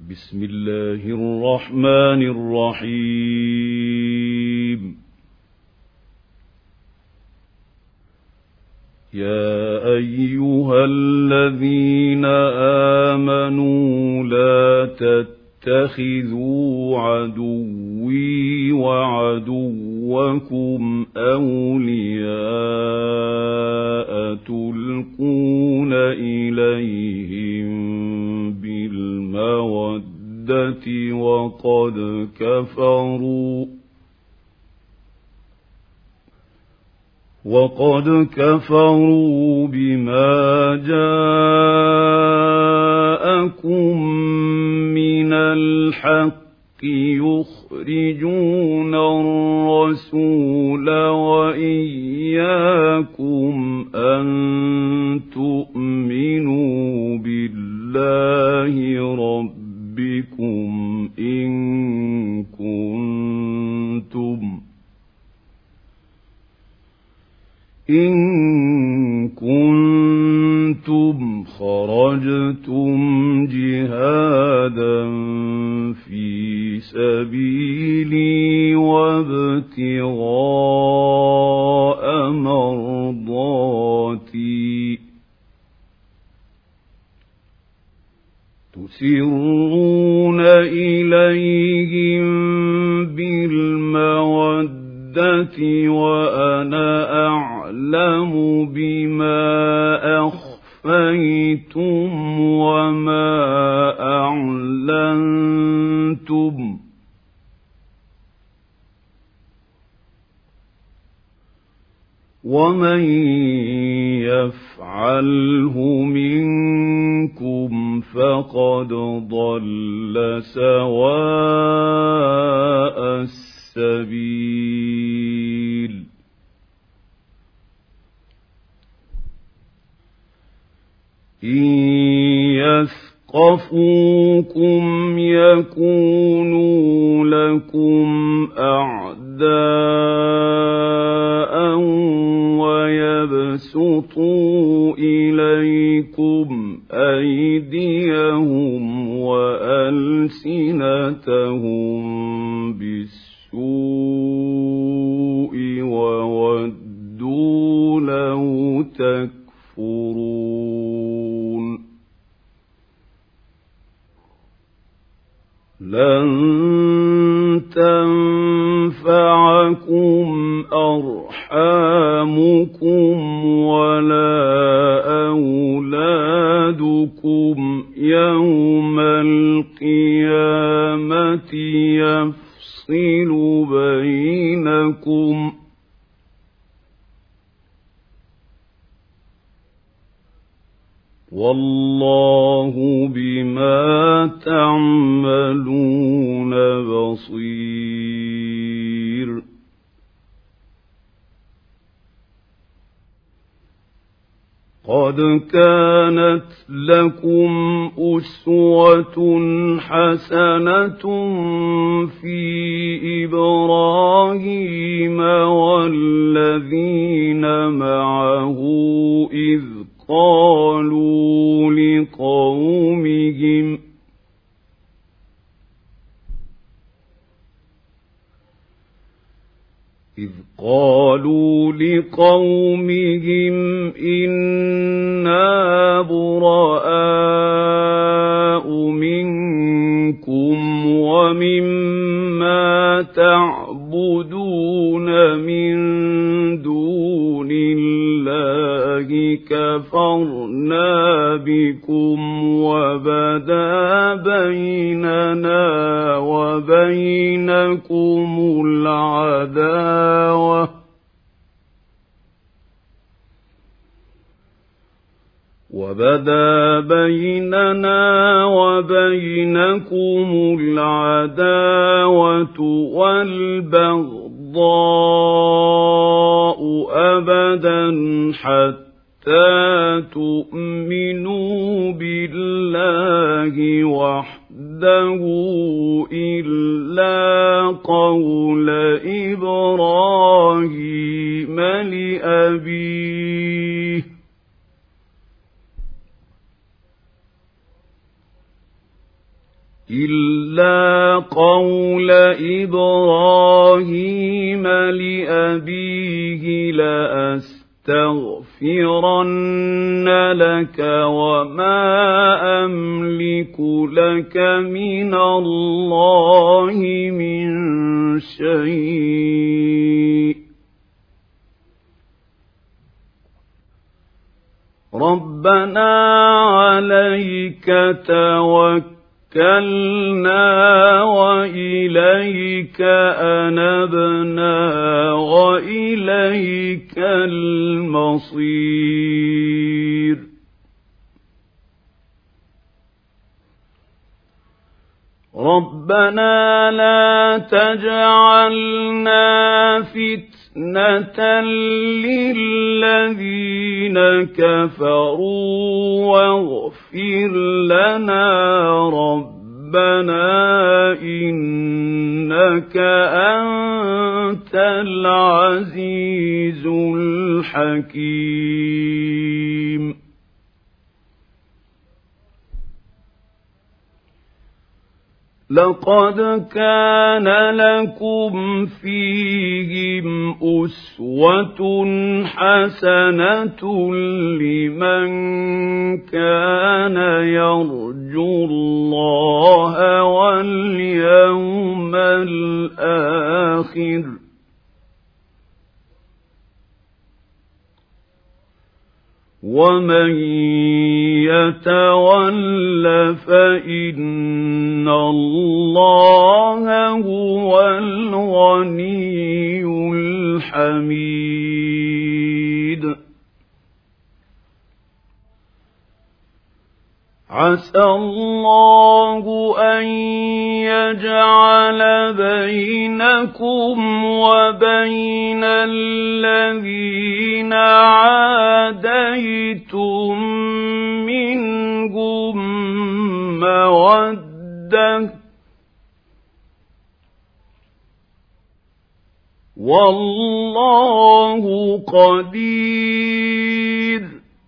بسم الله الرحمن الرحيم. يا أيها الذين آمنوا لا تتخذوا عدوي وعدوكم أولياء تلقون إليهم بالمودة وقد كفروا بما جاءكم من الحق يخرجون الرسول وإياكم أن تؤمنوا بالله ربكم إن كنتم خرجتم جهادا في سبيلي وابتغاء مرضاتي تسرون إليهم بالمودة وأنا أعلم بما أخفيتم وما أعلنتم ومن يفعله منكم فقد ضل سواء السبيل. إن يثقفوكم يكونوا لكم أعداء ويبسطوا إليكم أيديهم وألسنتهم بالسوء وودوا لو تكفرون. لن تنفعكم أرحامكم ولا أولادكم يوم القيامة يفصل بينكم والله بما تعملون بصير. قد كانت لكم أسوة حسنة في إبراهيم والذين معه إذ قالوا لقومهم إنا براء منكم ومما تعبدون من دون الله كفرنا بكم وبدا بيننا وبينكم العداوة والبغضاء أبدا حتى تؤمنوا بالله وحده إلا قول إبراهيم لأبيه إلا قول إبراهيم لأبيه لأستغفرن لك وما أملك لك من الله من شيء ربنا عليك توكلنا وإليك أنبنا وإليك المصير ربنا لا تجعلنا فتنة للذين كفروا واغفر لنا ربنا إنك أنت العزيز الحكيم لقد كان لكم فيهم أسوة حسنة لمن كان يرجو الله واليوم الآخر ومن يتول فإن الله هو الغني الحميد عسى الله أن يجعل بينكم وبين الذين عاديتم منهم مودة والله قدير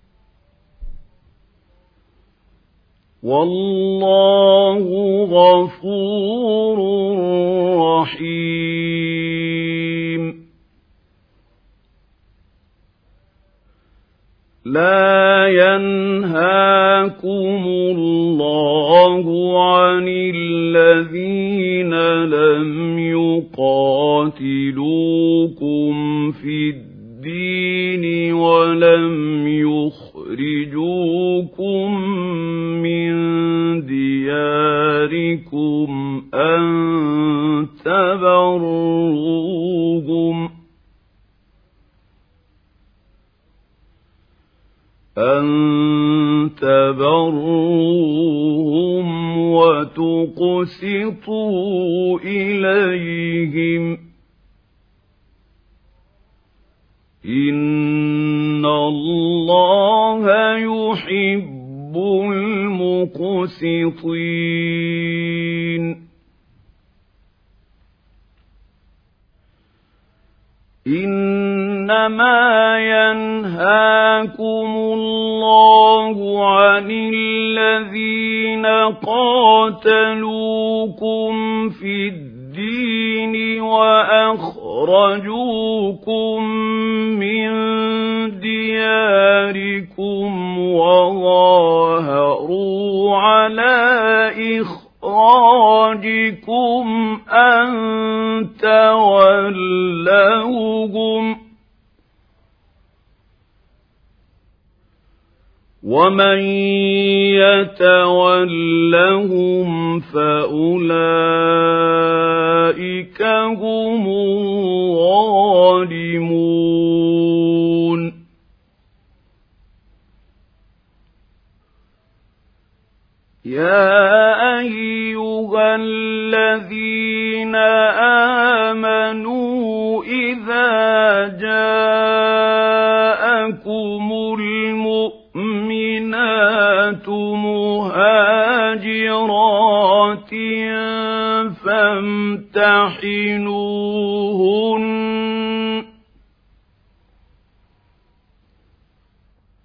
والله غفور رحيم لا ينهاكم الله عن الذين لم يقاتلوكم في الدين ولم يخرجوكم من دياركم أن تبروهم وتقسطوا إليهم إن الله يحب المقسطين إنما ينهاكم الله عن الذين قاتلوكم في الدين وأخرجوكم من دياركم وظاهروا على إخراجكم أن تولوهم ومن يتولهم فأولئك هم الظالمون يا أيها الذين آمنوا إذا جاءكم المؤمنات مهاجرات فامتحنوهن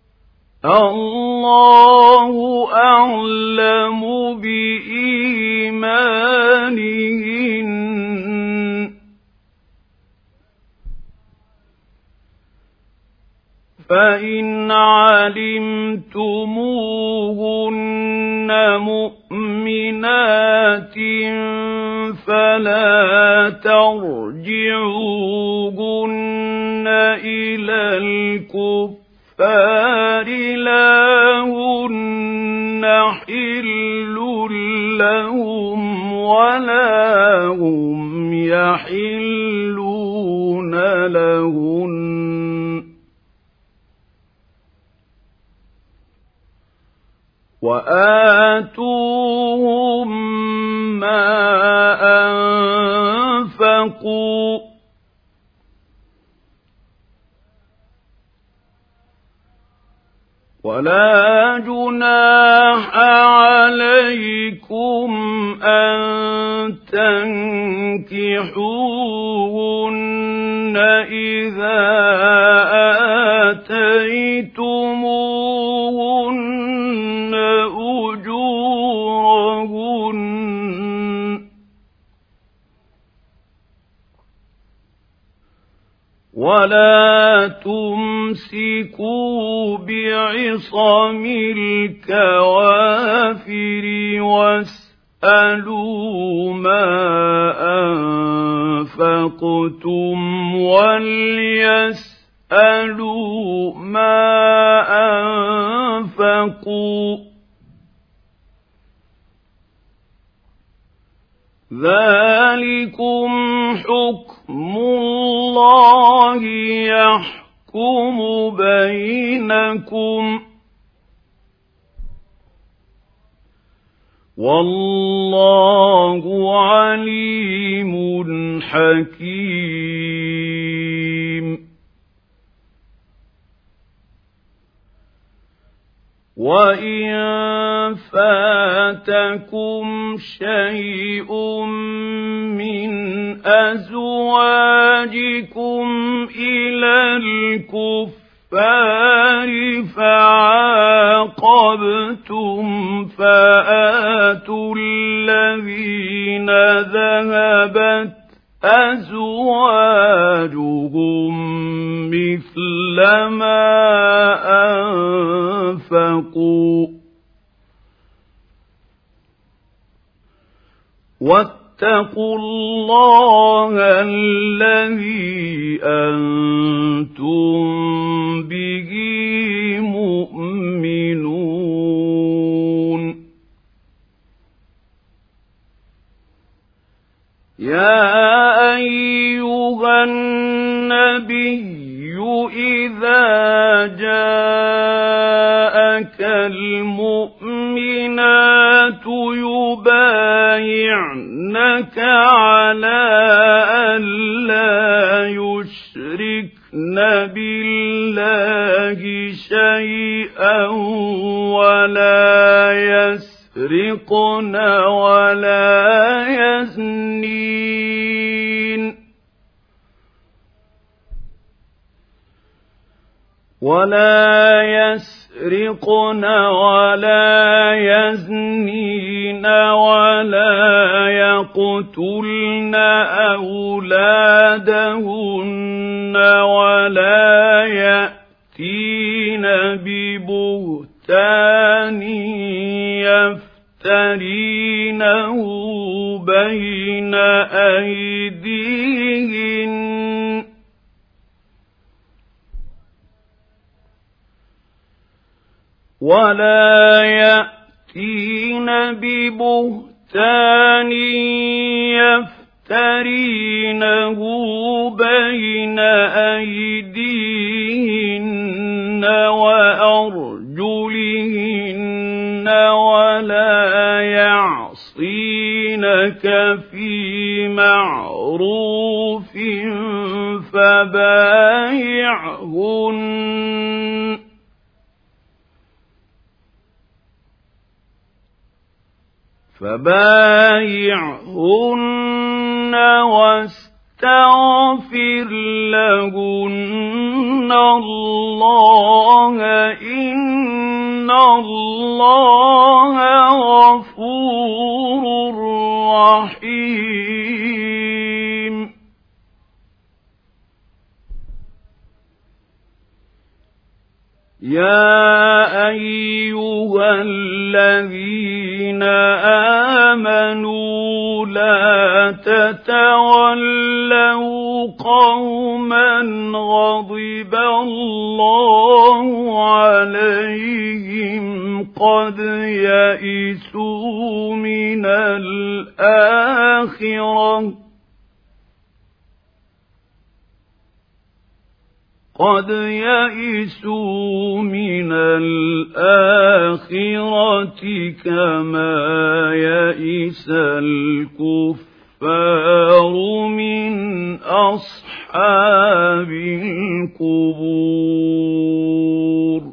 الله أعلم بإيمانهن آتيتموهن مؤمنات فلا ترجعوهن إلى الكفار لا هن حل لهم ولا هم يحلون لهن وآتوهم ما أنفقوا ولا جناح عليكم أن تنكحوهن إذا آتيتموهن أجورهن ولا تمسكوا بعصم الكوافر واسألوا ما أنفقتم وليسألوا ما أنفقوا ذلكم حكم الله يحكم بينكم والله عليم حكيم وإن فاتكم شيء من أزواجكم إلى الكفار فعاقبتم فآتوا الذين ذهبت أزواجهم مثل ما أنفقوا واتقوا الله الذي أنتم به مؤمنون يا أيها النبي إذا جاءك المؤمنات يبايعنك على أن لا يشركن بالله شيئا يسرقن ولا يزنين ولا يقتلن أولادهن ولا يأتين ببهتان يفترينه بين أيديهن وأرجلهن ولا يعصينك في معروف فبايعهن واستغفر لهن الله إن الله غفور رحيم يا أيها أيها الذين آمنوا لا تتولوا قوما غضب الله عليهم قد يئسوا من الآخرة كما يئس الكفار من أصحاب القبور